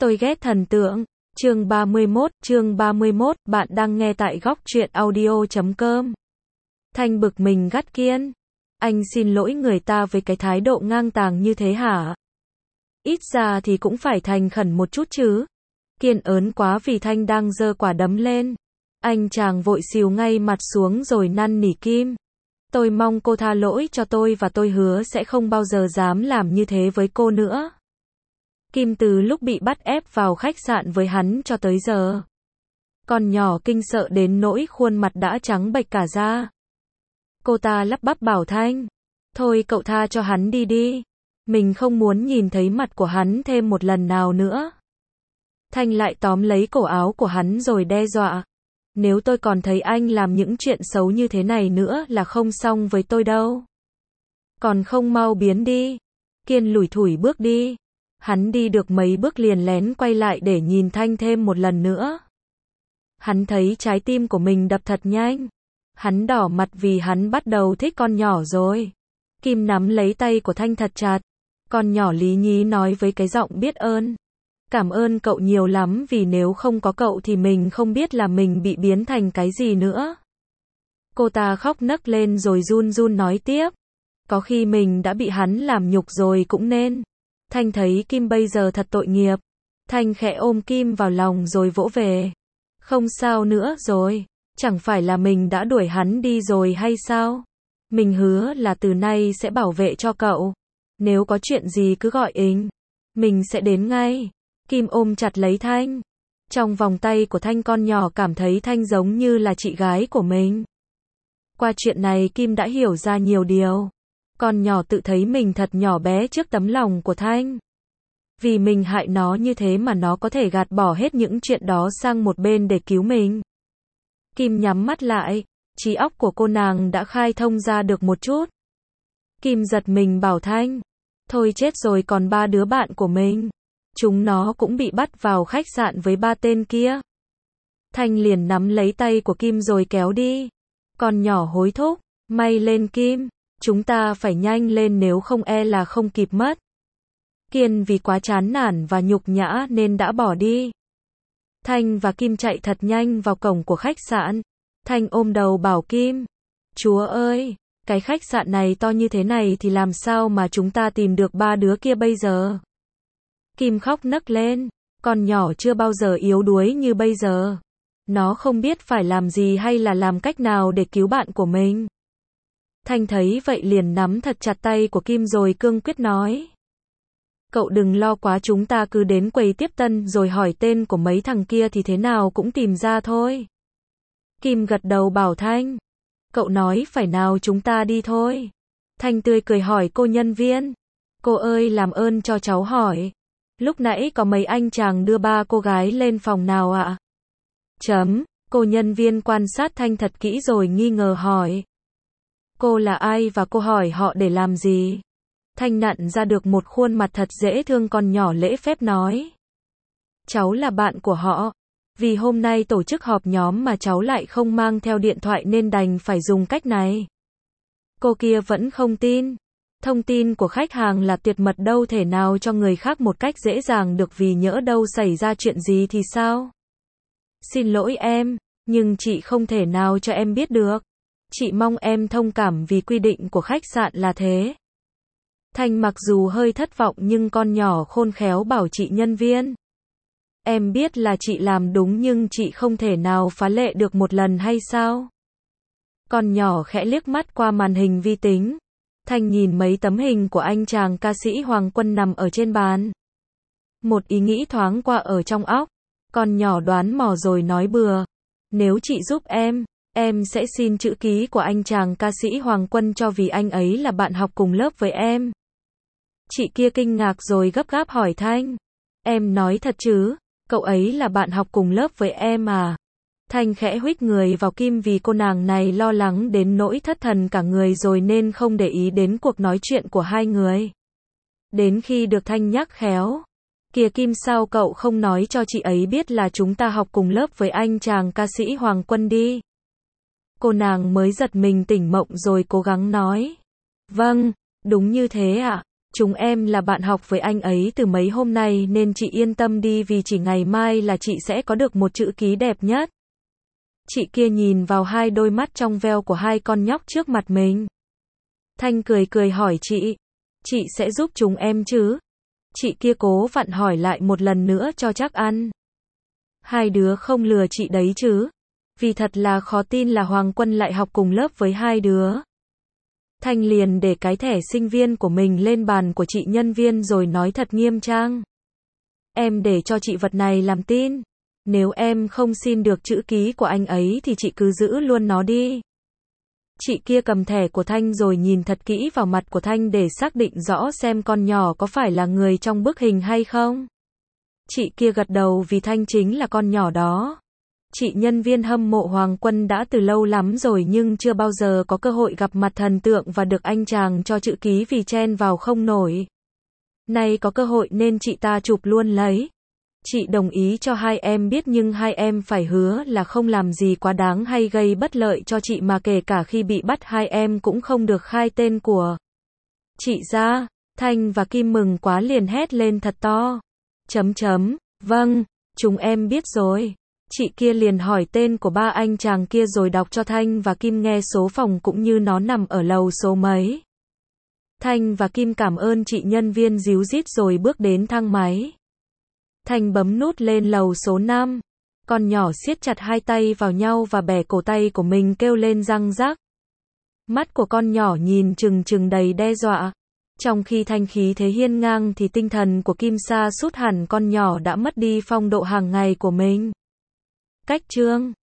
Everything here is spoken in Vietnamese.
Tôi ghét thần tượng. Chương 31, bạn đang nghe tại góc truyện audio.com. Thanh bực mình gắt Kiên. Anh xin lỗi người ta với cái thái độ ngang tàng như thế hả? Ít ra thì cũng phải thành khẩn một chút chứ. Kiên ớn quá vì Thanh đang giơ quả đấm lên. Anh chàng vội xìu ngay mặt xuống rồi năn nỉ Kim. Tôi mong cô tha lỗi cho tôi và tôi hứa sẽ không bao giờ dám làm như thế với cô nữa. Kim từ lúc bị bắt ép vào khách sạn với hắn cho tới giờ. Con nhỏ kinh sợ đến nỗi khuôn mặt đã trắng bệch cả da. Cô ta lắp bắp bảo Thanh. Thôi cậu tha cho hắn đi. Mình không muốn nhìn thấy mặt của hắn thêm một lần nào nữa. Thanh lại tóm lấy cổ áo của hắn rồi đe dọa. Nếu tôi còn thấy anh làm những chuyện xấu như thế này nữa là không xong với tôi đâu. Còn không mau biến đi. Kiên lủi thủi bước đi. Hắn đi được mấy bước liền lén quay lại để nhìn Thanh thêm một lần nữa. Hắn thấy trái tim của mình đập thật nhanh. Hắn đỏ mặt vì hắn bắt đầu thích con nhỏ rồi. Kim nắm lấy tay của Thanh thật chặt. Con nhỏ lý nhí nói với cái giọng biết ơn. Cảm ơn cậu nhiều lắm vì nếu không có cậu thì mình không biết là mình bị biến thành cái gì nữa. Cô ta khóc nấc lên rồi run run nói tiếp. Có khi mình đã bị hắn làm nhục rồi cũng nên. Thanh thấy Kim bây giờ thật tội nghiệp. Thanh khẽ ôm Kim vào lòng rồi vỗ về. Không sao nữa rồi. Chẳng phải là mình đã đuổi hắn đi rồi hay sao? Mình hứa là từ nay sẽ bảo vệ cho cậu. Nếu có chuyện gì cứ gọi mình sẽ đến ngay. Kim ôm chặt lấy Thanh. Trong vòng tay của Thanh con nhỏ cảm thấy Thanh giống như là chị gái của mình. Qua chuyện này Kim đã hiểu ra nhiều điều. Con nhỏ tự thấy mình thật nhỏ bé trước tấm lòng của Thanh. Vì mình hại nó như thế mà nó có thể gạt bỏ hết những chuyện đó sang một bên để cứu mình. Kim nhắm mắt lại, trí óc của cô nàng đã khai thông ra được một chút. Kim giật mình bảo Thanh. Thôi chết rồi, còn ba đứa bạn của mình. Chúng nó cũng bị bắt vào khách sạn với ba tên kia. Thanh liền nắm lấy tay của Kim rồi kéo đi. Con nhỏ hối thúc. May lên Kim. Chúng ta phải nhanh lên nếu không e là không kịp mất. Kiên vì quá chán nản và nhục nhã nên đã bỏ đi. Thanh và Kim chạy thật nhanh vào cổng của khách sạn. Thanh ôm đầu bảo Kim. Chúa ơi, cái khách sạn này to như thế này thì làm sao mà chúng ta tìm được ba đứa kia bây giờ? Kim khóc nấc lên. Con nhỏ chưa bao giờ yếu đuối như bây giờ. Nó không biết phải làm gì hay là làm cách nào để cứu bạn của mình. Thanh thấy vậy liền nắm thật chặt tay của Kim rồi cương quyết nói. Cậu đừng lo quá, chúng ta cứ đến quầy tiếp tân rồi hỏi tên của mấy thằng kia thì thế nào cũng tìm ra thôi. Kim gật đầu bảo Thanh. Cậu nói phải nào, chúng ta đi thôi. Thanh tươi cười hỏi cô nhân viên. Cô ơi, làm ơn cho cháu hỏi. Lúc nãy có mấy anh chàng đưa ba cô gái lên phòng nào ạ? Cô nhân viên quan sát Thanh thật kỹ rồi nghi ngờ hỏi. Cô là ai và cô hỏi họ để làm gì? Thanh nặn ra được một khuôn mặt thật dễ thương, con nhỏ lễ phép nói. Cháu là bạn của họ. Vì hôm nay tổ chức họp nhóm mà cháu lại không mang theo điện thoại nên đành phải dùng cách này. Cô kia vẫn không tin. Thông tin của khách hàng là tuyệt mật, đâu thể nào cho người khác một cách dễ dàng được, vì nhỡ đâu xảy ra chuyện gì thì sao? Xin lỗi em, nhưng chị không thể nào cho em biết được. Chị mong em thông cảm vì quy định của khách sạn là thế. Thanh mặc dù hơi thất vọng nhưng con nhỏ khôn khéo bảo chị nhân viên. Em biết là chị làm đúng nhưng chị không thể nào phá lệ được một lần hay sao? Con nhỏ khẽ liếc mắt qua màn hình vi tính. Thanh nhìn mấy tấm hình của anh chàng ca sĩ Hoàng Quân nằm ở trên bàn. Một ý nghĩ thoáng qua ở trong óc. Con nhỏ đoán mò rồi nói bừa. Nếu chị giúp em sẽ xin chữ ký của anh chàng ca sĩ Hoàng Quân cho, vì anh ấy là bạn học cùng lớp với em. Chị kia kinh ngạc rồi gấp gáp hỏi Thanh. Em nói thật chứ? Cậu ấy là bạn học cùng lớp với em à? Thanh khẽ huých người vào Kim vì cô nàng này lo lắng đến nỗi thất thần cả người rồi nên không để ý đến cuộc nói chuyện của hai người. Đến khi được Thanh nhắc khéo. Kìa Kim, sao cậu không nói cho chị ấy biết là chúng ta học cùng lớp với anh chàng ca sĩ Hoàng Quân đi? Cô nàng mới giật mình tỉnh mộng rồi cố gắng nói. Vâng, đúng như thế ạ. Chúng em là bạn học với anh ấy từ mấy hôm nay nên chị yên tâm đi vì chỉ ngày mai là chị sẽ có được một chữ ký đẹp nhất. Chị kia nhìn vào hai đôi mắt trong veo của hai con nhóc trước mặt mình. Thanh cười cười hỏi chị sẽ giúp chúng em chứ? Chị kia cố vặn hỏi lại một lần nữa cho chắc ăn. Hai đứa không lừa chị đấy chứ? Vì thật là khó tin là Hoàng Quân lại học cùng lớp với hai đứa. Thanh liền để cái thẻ sinh viên của mình lên bàn của chị nhân viên rồi nói thật nghiêm trang. Em để cho chị vật này làm tin. Nếu em không xin được chữ ký của anh ấy thì chị cứ giữ luôn nó đi. Chị kia cầm thẻ của Thanh rồi nhìn thật kỹ vào mặt của Thanh để xác định rõ xem con nhỏ có phải là người trong bức hình hay không. Chị kia gật đầu vì Thanh chính là con nhỏ đó. Chị nhân viên hâm mộ Hoàng Quân đã từ lâu lắm rồi nhưng chưa bao giờ có cơ hội gặp mặt thần tượng và được anh chàng cho chữ ký vì chen vào không nổi. Nay có cơ hội nên chị ta chụp luôn lấy. Chị đồng ý cho hai em biết nhưng hai em phải hứa là không làm gì quá đáng hay gây bất lợi cho chị mà kể cả khi bị bắt hai em cũng không được khai tên của chị ra. Thanh và Kim mừng quá liền hét lên thật to. Vâng, chúng em biết rồi. Chị kia liền hỏi tên của ba anh chàng kia rồi đọc cho Thanh và Kim nghe số phòng cũng như nó nằm ở lầu số mấy. Thanh và Kim cảm ơn chị nhân viên díu dít rồi bước đến thang máy. Thanh bấm nút lên lầu số 5. Con nhỏ siết chặt hai tay vào nhau và bẻ cổ tay của mình kêu lên răng rắc. Mắt của con nhỏ nhìn trừng trừng đầy đe dọa. Trong khi Thanh khí thế hiên ngang thì tinh thần của Kim sa sút hẳn, con nhỏ đã mất đi phong độ hàng ngày của mình. Cách chương